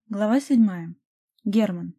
Глава 7. Герман.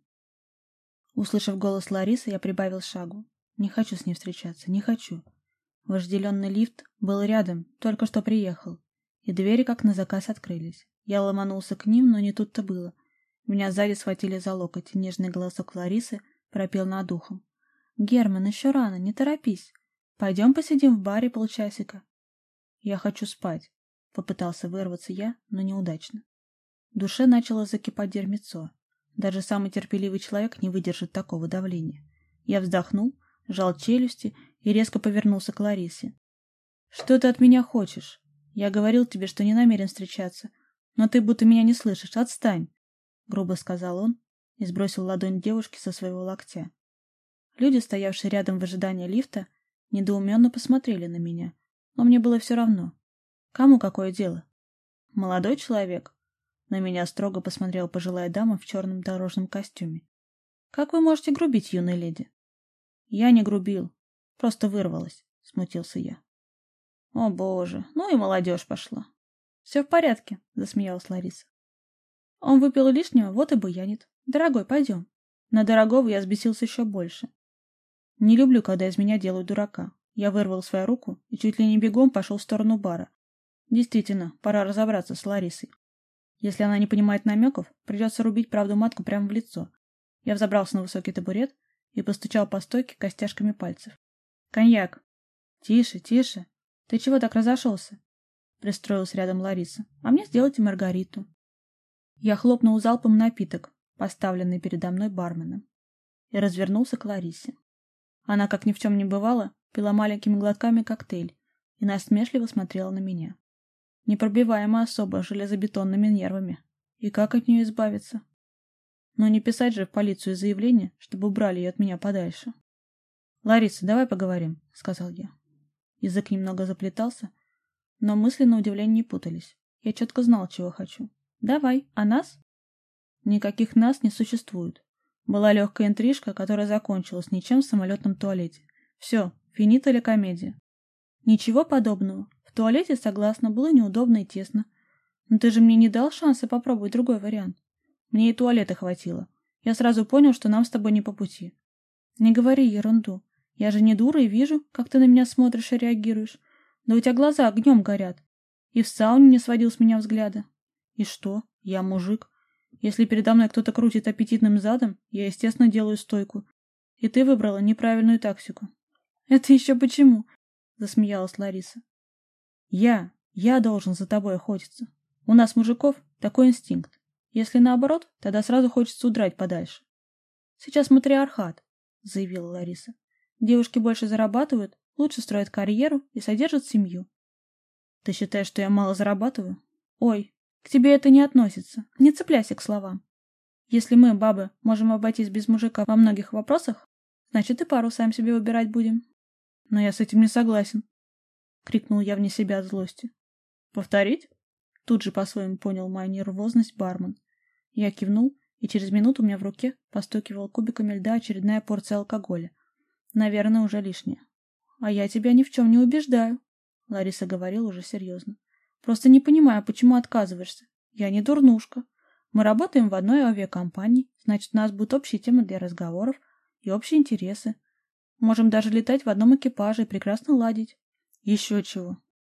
Услышав голос Ларисы, я прибавил шагу. Не хочу с ней встречаться, не хочу. Вожделенный лифт был рядом, только что приехал, и двери как на заказ открылись. Я ломанулся к ним, но не тут-то было. Меня сзади схватили за локоть, и нежный голосок Ларисы пропел над ухом. «Герман, еще рано, не торопись. Пойдем посидим в баре полчасика». «Я хочу спать», — попытался вырваться я, но неудачно. В душе начало закипать дерьмецо. Даже самый терпеливый человек не выдержит такого давления. Я вздохнул, сжал челюсти и резко повернулся к Ларисе. «Что ты от меня хочешь? Я говорил тебе, что не намерен встречаться, но ты будто меня не слышишь. Отстань!» Грубо сказал он и сбросил ладонь девушки со своего локтя. Люди, стоявшие рядом в ожидании лифта, недоуменно посмотрели на меня, но мне было все равно. Кому какое дело? Молодой человек. На меня строго посмотрела пожилая дама в черном дорожном костюме. «Как вы можете грубить, юная леди?» «Я не грубил. Просто вырвалась», — смутился я. «О, боже, ну и молодежь пошла». «Все в порядке», — засмеялась Лариса. «Он выпил лишнего, вот и буянит. Дорогой, пойдем». На дорогого я взбесился еще больше. Не люблю, когда из меня делают дурака. Я вырвал свою руку и чуть ли не бегом пошел в сторону бара. Действительно, пора разобраться с Ларисой. Если она не понимает намеков, придется рубить правду матку прямо в лицо. Я взобрался на высокий табурет и постучал по стойке костяшками пальцев. «Коньяк!» «Тише, тише! Ты чего так разошелся?» Пристроилась рядом Лариса. «А мне сделайте маргариту». Я хлопнул залпом напиток, поставленный передо мной барменом, и развернулся к Ларисе. Она, как ни в чем не бывало, пила маленькими глотками коктейль и насмешливо смотрела на меня. Непробиваемая особа с железобетонными нервами. И как от нее избавиться? Но не писать же в полицию заявление, чтобы убрали ее от меня подальше. «Лариса, давай поговорим», — сказал я. Язык немного заплетался, но мысли на удивление не путались. Я четко знал, чего хочу. «Давай, а нас?» Никаких нас не существует. Была легкая интрижка, которая закончилась ничем в самолетном туалете. Все, финита ля комедия. Ничего подобного. В туалете, согласна, было неудобно и тесно. Но ты же мне не дал шанса попробовать другой вариант. Мне и туалета хватило. Я сразу понял, что нам с тобой не по пути. Не говори ерунду. Я же не дура и вижу, как ты на меня смотришь и реагируешь. Да у тебя глаза огнем горят. И в сауне не сводил с меня взгляда. И что? Я мужик. Если передо мной кто-то крутит аппетитным задом, я, естественно, делаю стойку. И ты выбрала неправильную тактику. Это еще почему? Засмеялась Лариса. Я должен за тобой охотиться. У нас, мужиков, такой инстинкт. Если наоборот, тогда сразу хочется удрать подальше. Сейчас матриархат, заявила Лариса. Девушки больше зарабатывают, лучше строят карьеру и содержат семью. Ты считаешь, что я мало зарабатываю? Ой, к тебе это не относится. Не цепляйся к словам. Если мы, бабы, можем обойтись без мужика во многих вопросах, значит и пару сам себе выбирать будем. Но я с этим не согласен. — крикнул я вне себя от злости. «Повторить?» Тут же по-своему понял мою нервозность бармен. Я кивнул, и через минуту у меня в руке постукивала кубиками льда очередная порция алкоголя. Наверное, уже лишняя. «А я тебя ни в чем не убеждаю», — Лариса говорила уже серьезно. «Просто не понимаю, почему отказываешься. Я не дурнушка. Мы работаем в одной авиакомпании, значит, у нас будут общие темы для разговоров и общие интересы. Можем даже летать в одном экипаже и прекрасно ладить. Еще чего.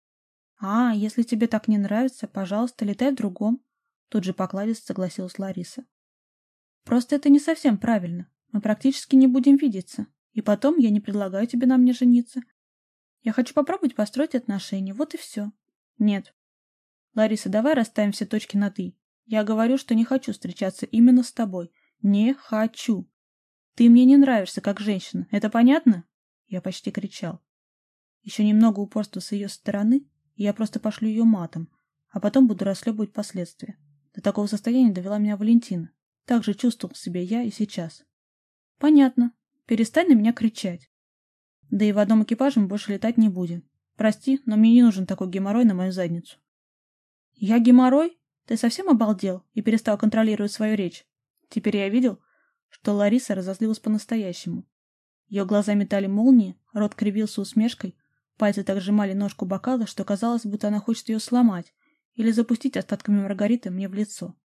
Если тебе так не нравится, пожалуйста, летай в другом. Тут же покладисто согласилась Лариса. Просто это не совсем правильно. Мы практически не будем видеться. И потом я не предлагаю тебе на мне жениться. Я хочу попробовать построить отношения. Вот и все. Нет. Лариса, давай расставим все точки над «и». Я говорю, что не хочу встречаться именно с тобой. Не хочу. Ты мне не нравишься как женщина. Это понятно? Я почти кричал. Еще немного упорства с ее стороны, и я просто пошлю ее матом, а потом буду расхлебывать последствия. До такого состояния довела меня Валентина. Так же чувствовал себя я и сейчас. Понятно. Перестань на меня кричать. Да и в одном экипаже мы больше летать не будем. Прости, но мне не нужен такой геморрой на мою задницу. Я геморрой? Ты совсем обалдел и перестал контролировать свою речь? Теперь я видел, что Лариса разозлилась по-настоящему. Ее глаза метали молнии, рот кривился усмешкой, пальцы так сжимали ножку бокала, что казалось, будто она хочет ее сломать или запустить остатками маргариты мне в лицо.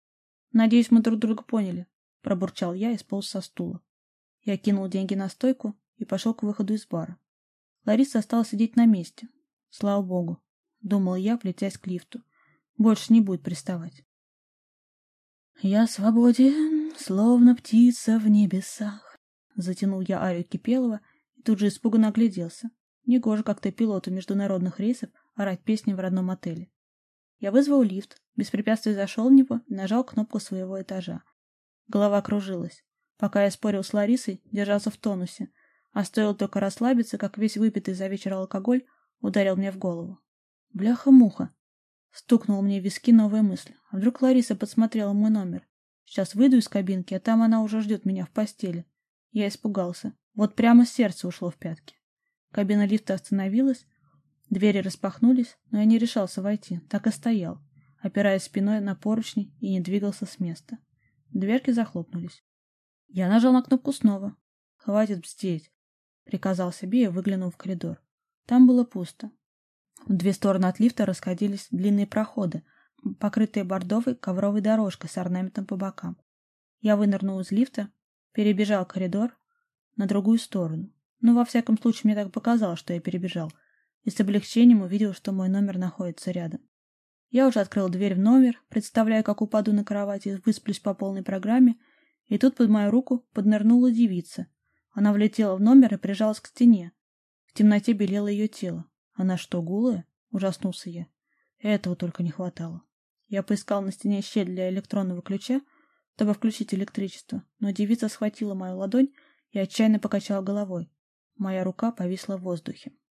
«Надеюсь, мы друг друга поняли», — пробурчал я и сполз со стула. Я кинул деньги на стойку и пошел к выходу из бара. Лариса осталась сидеть на месте. Слава богу, думал я, плетясь к лифту. Больше не будет приставать. «Я свободен, словно птица в небесах», — затянул я арию Кипелова и тут же испуганно огляделся. Негоже как-то пилоту международных рейсов орать песни в родном отеле. Я вызвал лифт, без препятствий зашел в него и нажал кнопку своего этажа. Голова кружилась. Пока я спорил с Ларисой, держался в тонусе, а стоило только расслабиться, как весь выпитый за вечер алкоголь ударил мне в голову. Бляха-муха! Стукнула мне в виски новая мысль. А вдруг Лариса подсмотрела мой номер? Сейчас выйду из кабинки, а там она уже ждет меня в постели. Я испугался. Вот прямо сердце ушло в пятки. Кабина лифта остановилась, двери распахнулись, но я не решался войти, так и стоял, опираясь спиной на поручни и не двигался с места. Дверки захлопнулись. Я нажал на кнопку снова. «Хватит бздеть», — приказал себе и выглянул в коридор. Там было пусто. В две стороны от лифта расходились длинные проходы, покрытые бордовой ковровой дорожкой с орнаментом по бокам. Я вынырнул из лифта, перебежал коридор на другую сторону. Ну, во всяком случае, мне так показалось, что я перебежал, и с облегчением увидел, что мой номер находится рядом. Я уже открыл дверь в номер, представляя, как упаду на кровать и высплюсь по полной программе, и тут под мою руку поднырнула девица. Она влетела в номер и прижалась к стене. В темноте белело ее тело. Она что, голая? Ужаснулся я. Этого только не хватало. Я поискал на стене щель для электронного ключа, чтобы включить электричество, но девица схватила мою ладонь и отчаянно покачала головой. Моя рука повисла в воздухе.